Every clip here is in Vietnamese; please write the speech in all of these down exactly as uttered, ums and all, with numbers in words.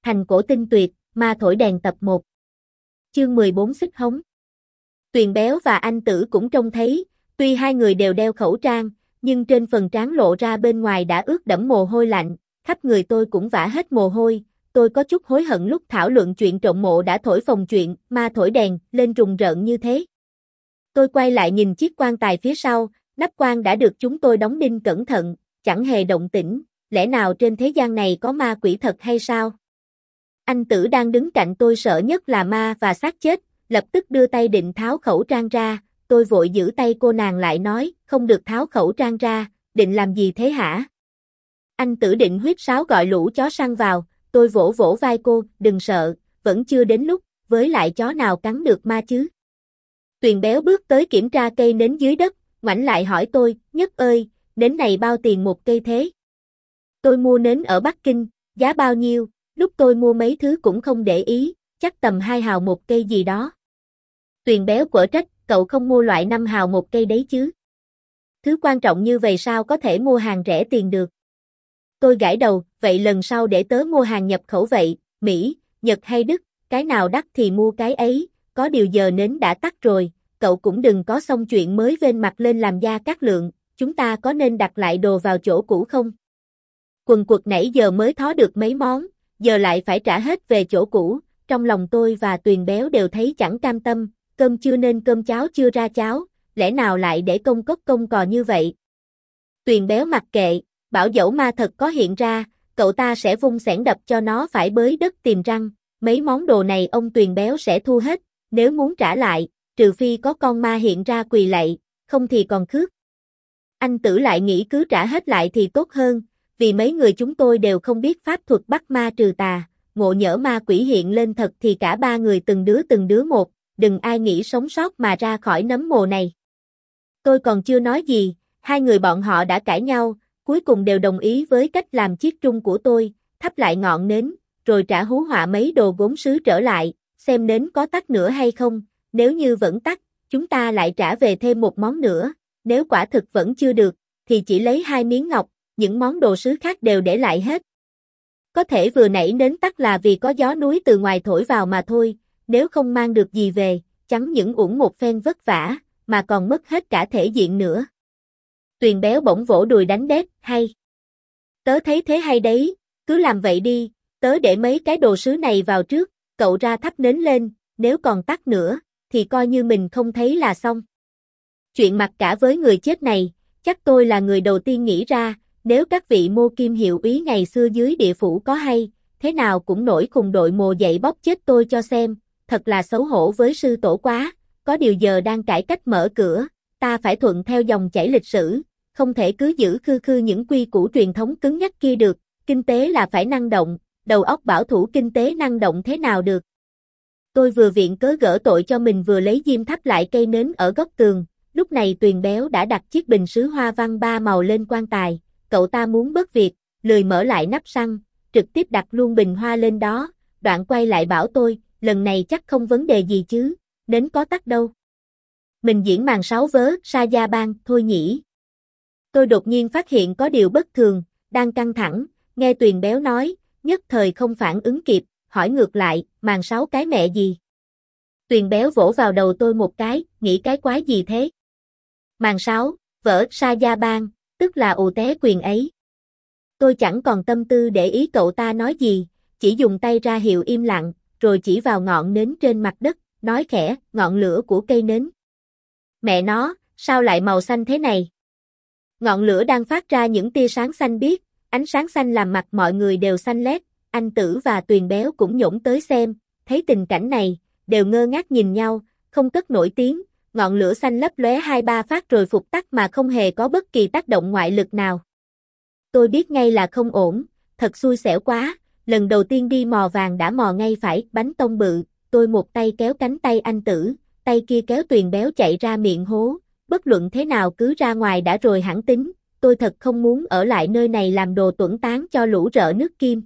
Thành cổ tinh tuyệt, ma thổi đèn tập một. Chương mười bốn xích hống. Tuyền Béo và anh Tử cũng trông thấy, tuy hai người đều đeo khẩu trang, nhưng trên phần trán lộ ra bên ngoài đã ướt đẫm mồ hôi lạnh, khắp người tôi cũng vã hết mồ hôi, tôi có chút hối hận lúc thảo luận chuyện trộm mộ đã thổi phồng chuyện ma thổi đèn lên rùng rợn như thế. Tôi quay lại nhìn chiếc quan tài phía sau, nắp quan đã được chúng tôi đóng đinh cẩn thận, chẳng hề động tĩnh, lẽ nào trên thế gian này có ma quỷ thật hay sao? Anh Tử đang đứng cạnh tôi sợ nhất là ma và xác chết, lập tức đưa tay định tháo khẩu trang ra, tôi vội giữ tay cô nàng lại nói, không được tháo khẩu trang ra, định làm gì thế hả? Anh Tử định huýt sáo gọi lũ chó săn vào, tôi vỗ vỗ vai cô, đừng sợ, vẫn chưa đến lúc, với lại chó nào cắn được ma chứ? Tuyền Béo bước tới kiểm tra cây nến dưới đất, ngoảnh lại hỏi tôi, Nhất ơi, nến này bao tiền một cây thế? Tôi mua nến ở Bắc Kinh, giá bao nhiêu? Lúc tôi mua mấy thứ cũng không để ý, chắc tầm hai hào một cây gì đó. Tuyền Béo quở trách, cậu không mua loại năm hào một cây đấy chứ? Thứ quan trọng như vậy sao có thể mua hàng rẻ tiền được? Tôi gãi đầu, vậy lần sau để tớ mua hàng nhập khẩu vậy, Mỹ, Nhật hay Đức, cái nào đắt thì mua cái ấy, có điều giờ nến đã tắt rồi, cậu cũng đừng có xong chuyện mới vênh mặt lên làm Gia Cát Lượng, chúng ta có nên đặt lại đồ vào chỗ cũ không? Quần quật nãy giờ mới thó được mấy món, giờ lại phải trả hết về chỗ cũ, trong lòng tôi và Tuyền Béo đều thấy chẳng cam tâm, cơm chưa nên cơm cháo chưa ra cháo, lẽ nào lại để công cốc công cò như vậy? Tuyền Béo mặc kệ, bảo dẫu ma thật có hiện ra, cậu ta sẽ vung xẻng đập cho nó phải bới đất tìm răng, mấy món đồ này ông Tuyền Béo sẽ thu hết, nếu muốn trả lại, trừ phi có con ma hiện ra quỳ lạy, không thì còn khước. Anh Tử lại nghĩ cứ trả hết lại thì tốt hơn, vì mấy người chúng tôi đều không biết pháp thuật bắt ma trừ tà, ngộ nhỡ ma quỷ hiện lên thật thì cả ba người từng đứa từng đứa một, đừng ai nghĩ sống sót mà ra khỏi nấm mồ này. Tôi còn chưa nói gì, hai người bọn họ đã cãi nhau, cuối cùng đều đồng ý với cách làm chiết trung của tôi, thắp lại ngọn nến, rồi trả hú họa mấy đồ gốm sứ trở lại, xem nến có tắt nữa hay không, nếu như vẫn tắt, chúng ta lại trả về thêm một món nữa, nếu quả thực vẫn chưa được, thì chỉ lấy hai miếng ngọc, những món đồ sứ khác đều để lại hết. Có thể vừa nãy nến tắt là vì có gió núi từ ngoài thổi vào mà thôi, nếu không mang được gì về, chẳng những uổng một phen vất vả, mà còn mất hết cả thể diện nữa. Tuyền Béo bỗng vỗ đùi đánh đét, hay. Tớ thấy thế hay đấy, cứ làm vậy đi, tớ để mấy cái đồ sứ này vào trước, cậu ra thắp nến lên, nếu còn tắt nữa, thì coi như mình không thấy là xong. Chuyện mặc cả với người chết này, chắc tôi là người đầu tiên nghĩ ra, nếu các vị mô kim hiệu úy ngày xưa dưới địa phủ có hay, thế nào cũng nổi khùng đội mồ dậy bóp chết tôi cho xem, thật là xấu hổ với sư tổ quá, có điều giờ đang cải cách mở cửa, ta phải thuận theo dòng chảy lịch sử, không thể cứ giữ khư khư những quy củ truyền thống cứng nhắc kia được, kinh tế là phải năng động, đầu óc bảo thủ kinh tế năng động thế nào được. Tôi vừa viện cớ gỡ tội cho mình vừa lấy diêm thắp lại cây nến ở góc tường, lúc này Tuyền Béo đã đặt chiếc bình sứ hoa văn ba màu lên quan tài, cậu ta muốn bớt việc, lười mở lại nắp xăng, trực tiếp đặt luôn bình hoa lên đó, đoạn quay lại bảo tôi, lần này chắc không vấn đề gì chứ, nến có tắt đâu. Mình diễn màn sáu vớ, sa gia bang, thôi nhỉ. Tôi đột nhiên phát hiện có điều bất thường, đang căng thẳng, nghe Tuyền Béo nói, nhất thời không phản ứng kịp, hỏi ngược lại, màn sáu cái mẹ gì? Tuyền Béo vỗ vào đầu tôi một cái, nghĩ cái quái gì thế? Màn sáu, vở sa gia bang, tức là ù té quyền ấy. Tôi chẳng còn tâm tư để ý cậu ta nói gì, chỉ dùng tay ra hiệu im lặng, rồi chỉ vào ngọn nến trên mặt đất, nói khẽ, ngọn lửa của cây nến. Mẹ nó, sao lại màu xanh thế này? Ngọn lửa đang phát ra những tia sáng xanh biếc, ánh sáng xanh làm mặt mọi người đều xanh lét, anh Tử và Tuyền Béo cũng nhổn tới xem, thấy tình cảnh này, đều ngơ ngác nhìn nhau, không cất nổi tiếng, ngọn lửa xanh lấp lóe hai ba phát rồi phục tắt mà không hề có bất kỳ tác động ngoại lực nào. Tôi biết ngay là không ổn, thật xui xẻo quá, lần đầu tiên đi mò vàng đã mò ngay phải bánh tông bự, tôi một tay kéo cánh tay anh Tử, tay kia kéo Tuyền Béo chạy ra miệng hố, bất luận thế nào cứ ra ngoài đã rồi hẳn tính, tôi thật không muốn ở lại nơi này làm đồ tuẫn tán cho lũ rợ nước Kim.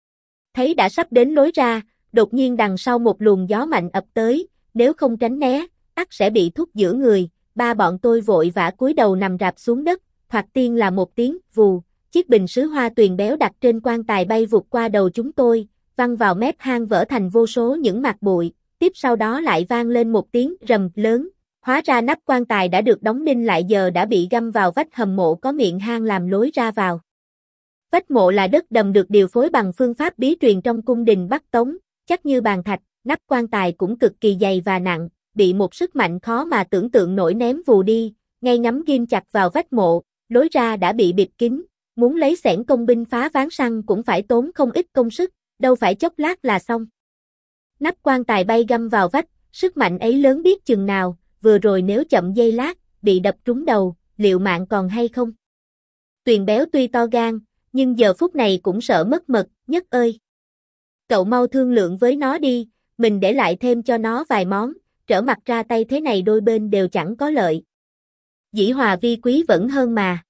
Thấy đã sắp đến lối ra, đột nhiên đằng sau một luồng gió mạnh ập tới, nếu không tránh né, ắt sẽ bị thúc giữa người, ba bọn tôi vội vã cúi đầu nằm rạp xuống đất, thoạt tiên là một tiếng vù, chiếc bình sứ hoa Tuyền Béo đặt trên quan tài bay vụt qua đầu chúng tôi, văng vào mép hang vỡ thành vô số những mạt bụi, tiếp sau đó lại vang lên một tiếng rầm lớn, hóa ra nắp quan tài đã được đóng đinh lại giờ đã bị găm vào vách hầm mộ có miệng hang làm lối ra vào. Vách mộ là đất đầm được điều phối bằng phương pháp bí truyền trong cung đình Bắc Tống, chắc như bàn thạch, nắp quan tài cũng cực kỳ dày và nặng, bị một sức mạnh khó mà tưởng tượng nổi ném vù đi, ngay ngắm ghim chặt vào vách mộ, lối ra đã bị bịt kín, muốn lấy xẻng công binh phá ván săn cũng phải tốn không ít công sức, đâu phải chốc lát là xong. Nắp quan tài bay găm vào vách, sức mạnh ấy lớn biết chừng nào, vừa rồi nếu chậm giây lát, bị đập trúng đầu, liệu mạng còn hay không? Tuyền Béo tuy to gan, nhưng giờ phút này cũng sợ mất mật, Nhất ơi! Cậu mau thương lượng với nó đi, mình để lại thêm cho nó vài món, trở mặt ra tay thế này đôi bên đều chẳng có lợi. Dĩ hòa vi quý vẫn hơn mà.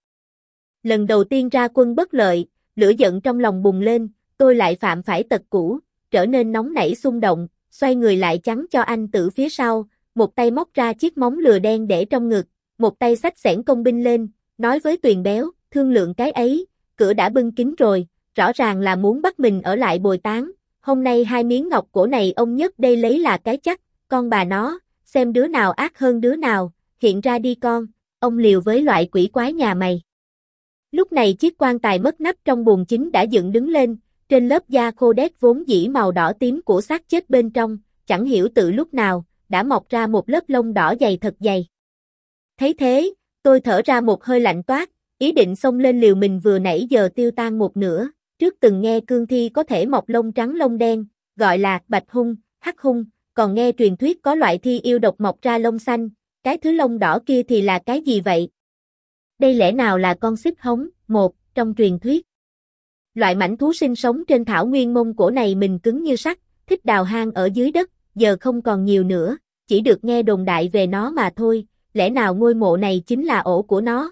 Lần đầu tiên ra quân bất lợi, lửa giận trong lòng bùng lên, tôi lại phạm phải tật cũ, trở nên nóng nảy xung động, xoay người lại chắn cho anh Tử phía sau, một tay móc ra chiếc móng lừa đen để trong ngực, một tay xách xẻng công binh lên, nói với Tuyền Béo, thương lượng cái ấy, cửa đã bưng kín rồi, rõ ràng là muốn bắt mình ở lại bồi táng, hôm nay hai miếng ngọc cổ này ông Nhất đây lấy là cái chắc, con bà nó, xem đứa nào ác hơn đứa nào, hiện ra đi con, ông liều với loại quỷ quái nhà mày. Lúc này chiếc quan tài mất nắp trong buồng chính đã dựng đứng lên, trên lớp da khô đét vốn dĩ màu đỏ tím của xác chết bên trong, chẳng hiểu từ lúc nào, đã mọc ra một lớp lông đỏ dày thật dày. Thấy thế, tôi thở ra một hơi lạnh toát, ý định xông lên liều mình vừa nãy giờ tiêu tan một nửa, trước từng nghe cương thi có thể mọc lông trắng lông đen, gọi là bạch hung, hắc hung, còn nghe truyền thuyết có loại thi yêu độc mọc ra lông xanh, cái thứ lông đỏ kia thì là cái gì vậy? Đây lẽ nào là con xích hống, một, trong truyền thuyết. Loại mãnh thú sinh sống trên thảo nguyên Mông Cổ này mình cứng như sắt, thích đào hang ở dưới đất, giờ không còn nhiều nữa, chỉ được nghe đồn đại về nó mà thôi, lẽ nào ngôi mộ này chính là ổ của nó?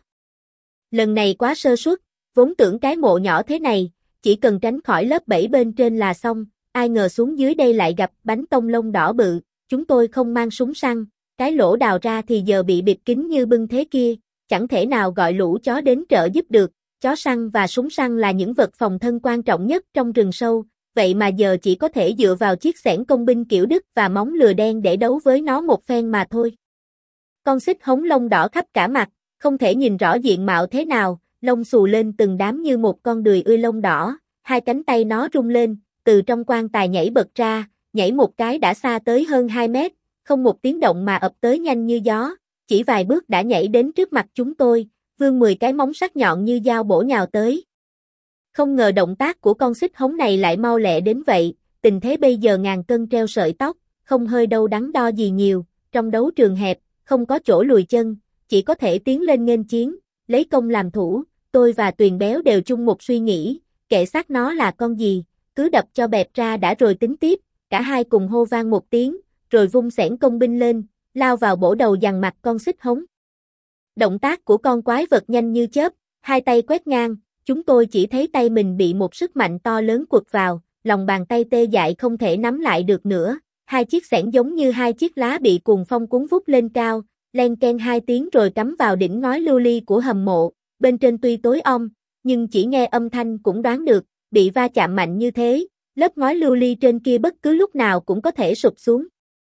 Lần này quá sơ suất, vốn tưởng cái mộ nhỏ thế này, chỉ cần tránh khỏi lớp bẫy bên trên là xong, ai ngờ xuống dưới đây lại gặp bánh tông lông đỏ bự, chúng tôi không mang súng săn, cái lỗ đào ra thì giờ bị bịt kín như bưng thế kia, chẳng thể nào gọi lũ chó đến trợ giúp được, chó săn và súng săn là những vật phòng thân quan trọng nhất trong rừng sâu, vậy mà giờ chỉ có thể dựa vào chiếc xẻng công binh kiểu Đức và móng lừa đen để đấu với nó một phen mà thôi. Con xích hống lông đỏ khắp cả mặt, không thể nhìn rõ diện mạo thế nào, lông xù lên từng đám như một con đười ươi lông đỏ, hai cánh tay nó rung lên, từ trong quan tài nhảy bật ra, nhảy một cái đã xa tới hơn hai mét, không một tiếng động mà ập tới nhanh như gió, chỉ vài bước đã nhảy đến trước mặt chúng tôi, vươn mười cái móng sắc nhọn như dao bổ nhào tới. Không ngờ động tác của con xích hống này lại mau lẹ đến vậy, tình thế bây giờ ngàn cân treo sợi tóc, không hơi đâu đắn đo gì nhiều, trong đấu trường hẹp, không có chỗ lùi chân, chỉ có thể tiến lên nghênh chiến, lấy công làm thủ, tôi và Tuyền Béo đều chung một suy nghĩ, kệ xác nó là con gì, cứ đập cho bẹp ra đã rồi tính tiếp, cả hai cùng hô vang một tiếng, rồi vung xẻng công binh lên, lao vào bổ đầu dằn mặt con xích hống. Động tác của con quái vật nhanh như chớp, hai tay quét ngang, chúng tôi chỉ thấy tay mình bị một sức mạnh to lớn quật vào, lòng bàn tay tê dại không thể nắm lại được nữa, hai chiếc xẻng giống như hai chiếc lá bị cuồng phong cuốn vút lên cao, len ken hai tiếng rồi cắm vào đỉnh ngói lưu ly của hầm mộ, bên trên tuy tối om, nhưng chỉ nghe âm thanh cũng đoán được, bị va chạm mạnh như thế, lớp ngói lưu ly trên kia bất cứ lúc nào cũng có thể sụp xuống.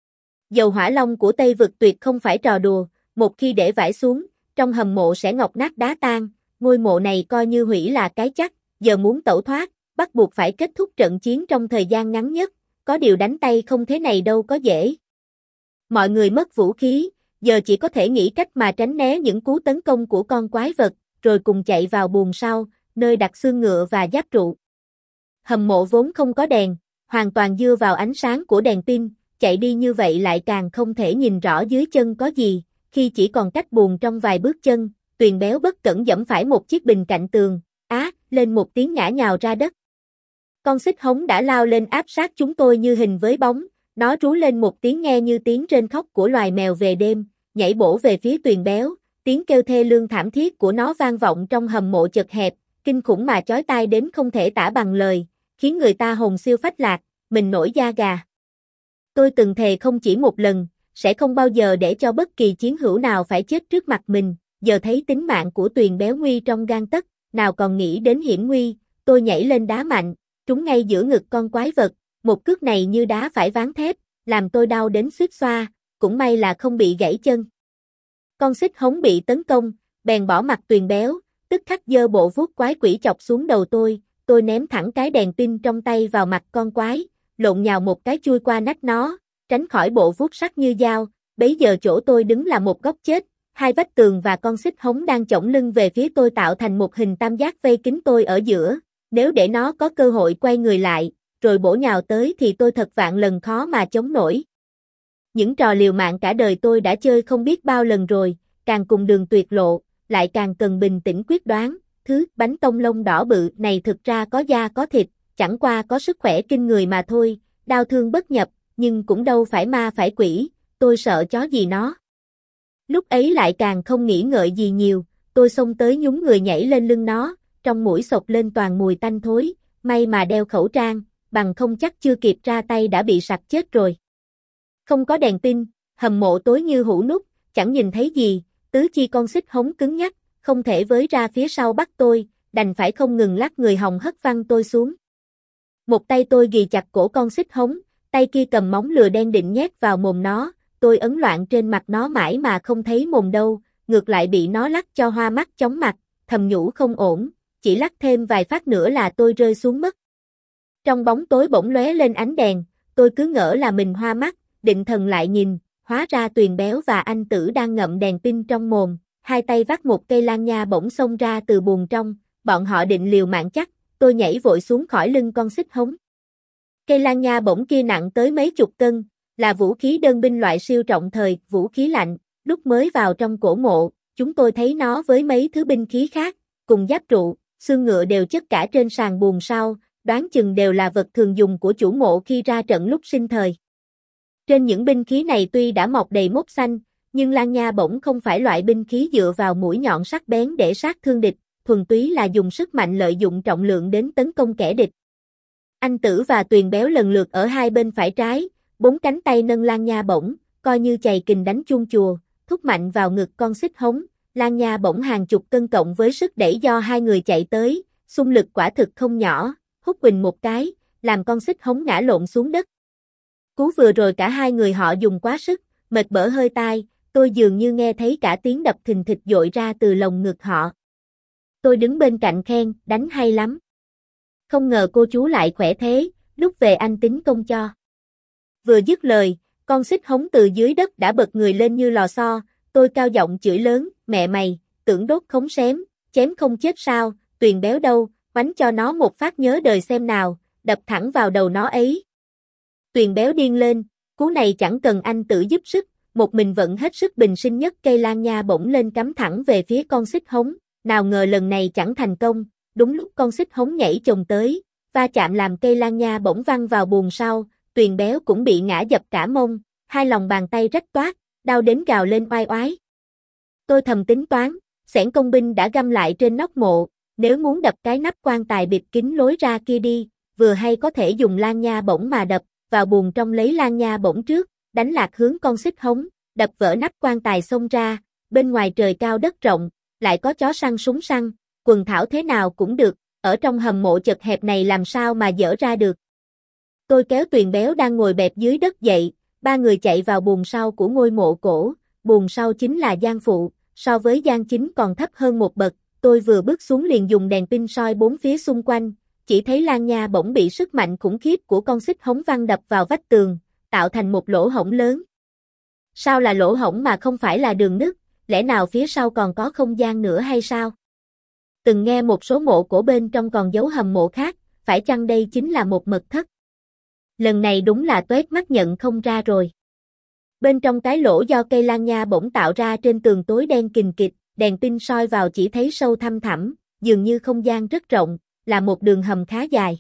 Dầu hỏa long của Tây Vực tuyệt không phải trò đùa, một khi để vãi xuống, trong hầm mộ sẽ ngọc nát đá tan, ngôi mộ này coi như hủy là cái chắc, giờ muốn tẩu thoát, bắt buộc phải kết thúc trận chiến trong thời gian ngắn nhất, có điều đánh tay không thế này đâu có dễ. Mọi người mất vũ khí, giờ chỉ có thể nghĩ cách mà tránh né những cú tấn công của con quái vật, rồi cùng chạy vào buồng sau, nơi đặt xương ngựa và giáp trụ. Hầm mộ vốn không có đèn, hoàn toàn dựa vào ánh sáng của đèn pin, chạy đi như vậy lại càng không thể nhìn rõ dưới chân có gì, khi chỉ còn cách buồng trong vài bước chân, Tuyền Béo bất cẩn giẫm phải một chiếc bình cạnh tường, á, lên một tiếng ngã nhào ra đất. Con xích hống đã lao lên áp sát chúng tôi như hình với bóng, nó rú lên một tiếng nghe như tiếng rên khóc của loài mèo về đêm, nhảy bổ về phía Tuyền Béo, tiếng kêu thê lương thảm thiết của nó vang vọng trong hầm mộ chật hẹp, kinh khủng mà chói tai đến không thể tả bằng lời, khiến người ta hồn siêu phách lạc, mình nổi da gà. Tôi từng thề không chỉ một lần, sẽ không bao giờ để cho bất kỳ chiến hữu nào phải chết trước mặt mình, giờ thấy tính mạng của Tuyền Béo nguy trong gang tấc, nào còn nghĩ đến hiểm nguy, tôi nhảy lên đá mạnh, trúng ngay giữa ngực con quái vật, một cước này như đá phải ván thép, làm tôi đau đến suýt xoa, cũng may là không bị gãy chân. Con xích hống bị tấn công, bèn bỏ mặt Tuyền Béo, tức khắc giơ bộ vuốt quái quỷ chọc xuống đầu tôi, tôi ném thẳng cái đèn pin trong tay vào mặt con quái, lộn nhào một cái chui qua nách nó, tránh khỏi bộ vuốt sắc như dao, bấy giờ chỗ tôi đứng là một góc chết, hai vách tường và con xích hống đang chổng lưng về phía tôi tạo thành một hình tam giác vây kín tôi ở giữa, nếu để nó có cơ hội quay người lại, rồi bổ nhào tới thì tôi thật vạn lần khó mà chống nổi. Những trò liều mạng cả đời tôi đã chơi không biết bao lần rồi, càng cùng đường tuyệt lộ, lại càng cần bình tĩnh quyết đoán, thứ bánh tông lông đỏ bự này thực ra có da có thịt, chẳng qua có sức khỏe kinh người mà thôi, đau thương bất nhập, nhưng cũng đâu phải ma phải quỷ, tôi sợ chó gì nó. Lúc ấy lại càng không nghĩ ngợi gì nhiều, tôi xông tới nhúng người nhảy lên lưng nó, trong mũi xộc lên toàn mùi tanh thối, may mà đeo khẩu trang, bằng không chắc chưa kịp ra tay đã bị sặc chết rồi. Không có đèn pin, hầm mộ tối như hũ nút, chẳng nhìn thấy gì, tứ chi con xích hống cứng nhắc, không thể với ra phía sau bắt tôi, đành phải không ngừng lắc người hòng hất văng tôi xuống. Một tay tôi ghì chặt cổ con xích hống, tay kia cầm móng lừa đen định nhét vào mồm nó, tôi ấn loạn trên mặt nó mãi mà không thấy mồm đâu, ngược lại bị nó lắc cho hoa mắt chóng mặt, thầm nhủ không ổn, chỉ lắc thêm vài phát nữa là tôi rơi xuống mất. Trong bóng tối bỗng lóe lên ánh đèn, tôi cứ ngỡ là mình hoa mắt, định thần lại nhìn, hóa ra Tuyền Béo và anh Tử đang ngậm đèn pin trong mồm, hai tay vắt một cây lan nha bỗng xông ra từ buồng trong, bọn họ định liều mạng chắc, tôi nhảy vội xuống khỏi lưng con xích hống. Cây lan nha bỗng kia nặng tới mấy chục cân, là vũ khí đơn binh loại siêu trọng thời, vũ khí lạnh, lúc mới vào trong cổ mộ, chúng tôi thấy nó với mấy thứ binh khí khác, cùng giáp trụ, xương ngựa đều chất cả trên sàn buồng sau, đoán chừng đều là vật thường dùng của chủ mộ khi ra trận lúc sinh thời. Trên những binh khí này tuy đã mọc đầy mốt xanh, nhưng lan nha bổng không phải loại binh khí dựa vào mũi nhọn sắc bén để sát thương địch, thuần túy là dùng sức mạnh lợi dụng trọng lượng đến tấn công kẻ địch. Anh Tử và Tuyền Béo lần lượt ở hai bên phải trái, bốn cánh tay nâng lan nha bổng, coi như chày kình đánh chuông chùa, thúc mạnh vào ngực con xích hống, lan nha bổng hàng chục cân cộng với sức đẩy do hai người chạy tới, xung lực quả thực không nhỏ, hút quỳnh một cái, làm con xích hống ngã lộn xuống đất. Cú vừa rồi cả hai người họ dùng quá sức, mệt bở hơi tai, tôi dường như nghe thấy cả tiếng đập thình thịch dội ra từ lồng ngực họ. Tôi đứng bên cạnh khen, đánh hay lắm. Không ngờ cô chú lại khỏe thế, lúc về anh tính công cho. Vừa dứt lời, con xích hống từ dưới đất đã bật người lên như lò xo, tôi cao giọng chửi lớn, mẹ mày, tưởng đốt khống xém, chém không chết sao, Tuyền Béo đâu, bắn cho nó một phát nhớ đời xem nào, đập thẳng vào đầu nó ấy. Tuyền Béo điên lên, cú này chẳng cần anh Tử giúp sức, một mình vận hết sức bình sinh nhất cây lan nha bổng lên cắm thẳng về phía con xích hống, nào ngờ lần này chẳng thành công, đúng lúc con xích hống nhảy chồng tới, va chạm làm cây lan nha bổng văng vào buồng sau, Tuyền Béo cũng bị ngã dập cả mông, hai lòng bàn tay rách toát, đau đến gào lên oai oái. Tôi thầm tính toán, xẻng công binh đã găm lại trên nóc mộ, nếu muốn đập cái nắp quan tài bịt kín lối ra kia đi, vừa hay có thể dùng lan nha bổng mà đập, vào buồng trong lấy lan nha bổng trước, đánh lạc hướng con xích hống, đập vỡ nắp quan tài xông ra, bên ngoài trời cao đất rộng, lại có chó săn súng săn, quần thảo thế nào cũng được, ở trong hầm mộ chật hẹp này làm sao mà dỡ ra được. Tôi kéo Tuyền Béo đang ngồi bẹp dưới đất dậy, ba người chạy vào buồng sau của ngôi mộ cổ, buồng sau chính là gian phụ, so với gian chính còn thấp hơn một bậc, tôi vừa bước xuống liền dùng đèn pin soi bốn phía xung quanh, chỉ thấy lan nha bỗng bị sức mạnh khủng khiếp của con xích hống văng đập vào vách tường, tạo thành một lỗ hổng lớn. Sao là lỗ hổng mà không phải là đường nứt, lẽ nào phía sau còn có không gian nữa hay sao? Từng nghe một số mộ cổ bên trong còn giấu hầm mộ khác, phải chăng đây chính là một mật thất? Lần này đúng là toét mắt nhận không ra rồi. Bên trong cái lỗ do cây lan nha bỗng tạo ra trên tường tối đen kình kịch, đèn pin soi vào chỉ thấy sâu thăm thẳm, dường như không gian rất rộng, là một đường hầm khá dài.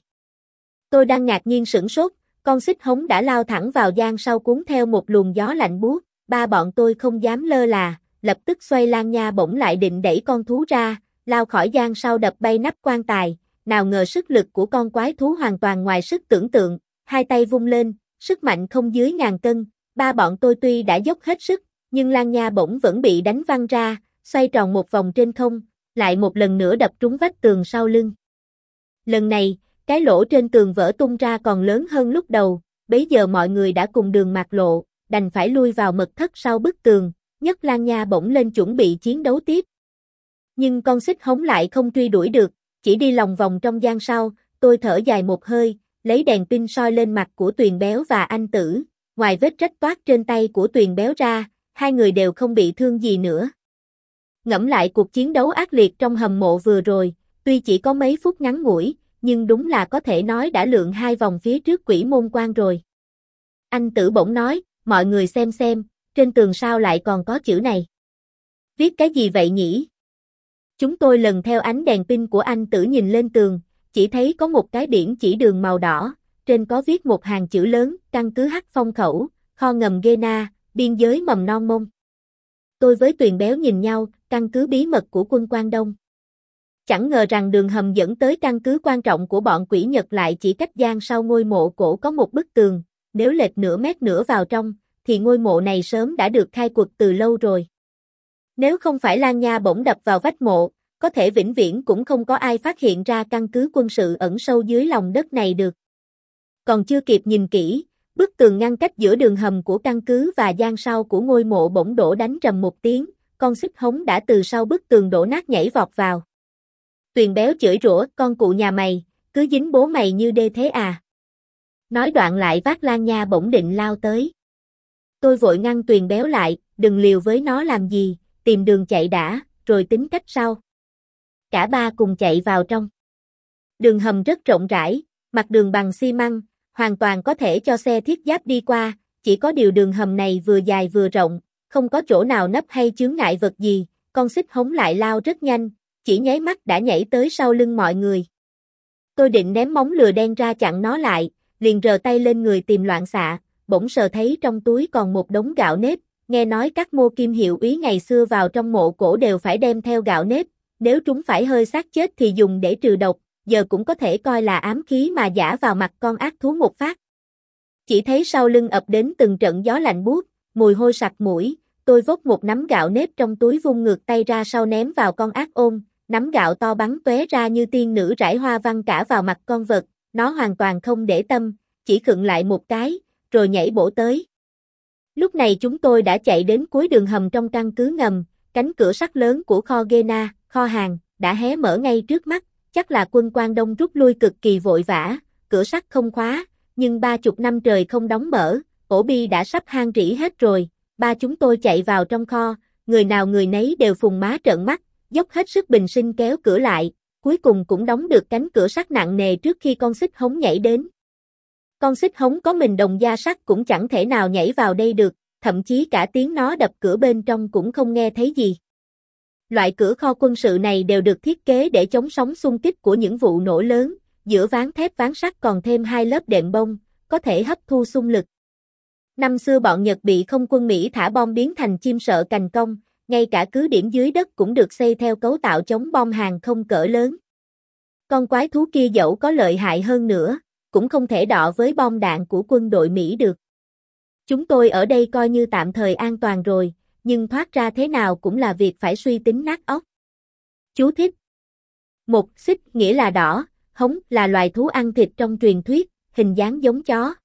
Tôi đang ngạc nhiên sửng sốt, con xích hống đã lao thẳng vào gian sau cuốn theo một luồng gió lạnh buốt, ba bọn tôi không dám lơ là, lập tức xoay lan nha bổng lại định đẩy con thú ra, lao khỏi gian sau đập bay nắp quan tài, nào ngờ sức lực của con quái thú hoàn toàn ngoài sức tưởng tượng, hai tay vung lên, sức mạnh không dưới ngàn cân, ba bọn tôi tuy đã dốc hết sức, nhưng lan nha bổng vẫn bị đánh văng ra, xoay tròn một vòng trên không, lại một lần nữa đập trúng vách tường sau lưng. Lần này, cái lỗ trên tường vỡ tung ra còn lớn hơn lúc đầu, bấy giờ mọi người đã cùng đường mạc lộ, đành phải lui vào mật thất sau bức tường, Nhất Lang Nha bỗng lên chuẩn bị chiến đấu tiếp. Nhưng con xích hống lại không truy đuổi được, chỉ đi lòng vòng trong gian sau, tôi thở dài một hơi, lấy đèn pin soi lên mặt của Tuyền Béo và anh Tử, ngoài vết rách toát trên tay của Tuyền Béo ra, hai người đều không bị thương gì nữa. Ngẫm lại cuộc chiến đấu ác liệt trong hầm mộ vừa rồi, tuy chỉ có mấy phút ngắn ngủi, nhưng đúng là có thể nói đã lượn hai vòng phía trước Quỷ Môn Quan rồi. Anh Tử bỗng nói, mọi người xem xem, trên tường sao lại còn có chữ này. Viết cái gì vậy nhỉ? Chúng tôi lần theo ánh đèn pin của anh Tử nhìn lên tường, chỉ thấy có một cái biển chỉ đường màu đỏ, trên có viết một hàng chữ lớn, căn cứ Hắc Phong khẩu, kho ngầm Gena, biên giới mầm non Mông. Tôi với Tuyền Béo nhìn nhau, căn cứ bí mật của quân Quan Đông. Chẳng ngờ rằng đường hầm dẫn tới căn cứ quan trọng của bọn quỷ Nhật lại chỉ cách gian sau ngôi mộ cổ có một bức tường, nếu lệch nửa mét nữa vào trong, thì ngôi mộ này sớm đã được khai quật từ lâu rồi. Nếu không phải Lang Nha bỗng đập vào vách mộ, có thể vĩnh viễn cũng không có ai phát hiện ra căn cứ quân sự ẩn sâu dưới lòng đất này được. Còn chưa kịp nhìn kỹ, bức tường ngăn cách giữa đường hầm của căn cứ và gian sau của ngôi mộ bỗng đổ đánh trầm một tiếng, con xích hống đã từ sau bức tường đổ nát nhảy vọt vào. Tuyền Béo chửi rủa, con cụ nhà mày, cứ dính bố mày như đê thế à. Nói đoạn lại vác Lang Nha bỗng định lao tới. Tôi vội ngăn Tuyền Béo lại, đừng liều với nó làm gì, tìm đường chạy đã, rồi tính cách sau. Cả ba cùng chạy vào trong. Đường hầm rất rộng rãi, mặt đường bằng xi măng, hoàn toàn có thể cho xe thiết giáp đi qua, chỉ có điều đường hầm này vừa dài vừa rộng, không có chỗ nào nấp hay chướng ngại vật gì, con xích hống lại lao rất nhanh, chỉ nháy mắt đã nhảy tới sau lưng mọi người. Tôi định ném móng lừa đen ra chặn nó lại, liền rờ tay lên người tìm loạn xạ, bỗng sờ thấy trong túi còn một đống gạo nếp, nghe nói các mô kim hiệu úy ngày xưa vào trong mộ cổ đều phải đem theo gạo nếp, nếu trúng phải hơi xác chết thì dùng để trừ độc, giờ cũng có thể coi là ám khí mà giả vào mặt con ác thú một phát. Chỉ thấy sau lưng ập đến từng trận gió lạnh buốt, mùi hôi sặc mũi, tôi vốc một nắm gạo nếp trong túi vung ngược tay ra sau ném vào con ác ôn, nắm gạo to bắn tóe ra như tiên nữ rải hoa văn cả vào mặt con vật, nó hoàn toàn không để tâm, chỉ khựng lại một cái, rồi nhảy bổ tới. Lúc này chúng tôi đã chạy đến cuối đường hầm trong căn cứ ngầm, cánh cửa sắt lớn của kho Gena, kho hàng, đã hé mở ngay trước mắt, chắc là quân Quan Đông rút lui cực kỳ vội vã, cửa sắt không khóa, nhưng ba chục năm trời không đóng mở, ổ bi đã sắp han rỉ hết rồi, ba chúng tôi chạy vào trong kho, người nào người nấy đều phùng má trợn mắt, dốc hết sức bình sinh kéo cửa lại, cuối cùng cũng đóng được cánh cửa sắt nặng nề trước khi con xích hống nhảy đến. Con xích hống có mình đồng da sắt cũng chẳng thể nào nhảy vào đây được, thậm chí cả tiếng nó đập cửa bên trong cũng không nghe thấy gì. Loại cửa kho quân sự này đều được thiết kế để chống sóng xung kích của những vụ nổ lớn, giữa ván thép ván sắt còn thêm hai lớp đệm bông, có thể hấp thu xung lực. Năm xưa bọn Nhật bị không quân Mỹ thả bom biến thành chim sợ cành cong, ngay cả cứ điểm dưới đất cũng được xây theo cấu tạo chống bom hàng không cỡ lớn. Con quái thú kia dẫu có lợi hại hơn nữa, cũng không thể đọ với bom đạn của quân đội Mỹ được. Chúng tôi ở đây coi như tạm thời an toàn rồi, nhưng thoát ra thế nào cũng là việc phải suy tính nát óc. Chú thích. Một, xích nghĩa là đỏ, hống là loài thú ăn thịt trong truyền thuyết, hình dáng giống chó.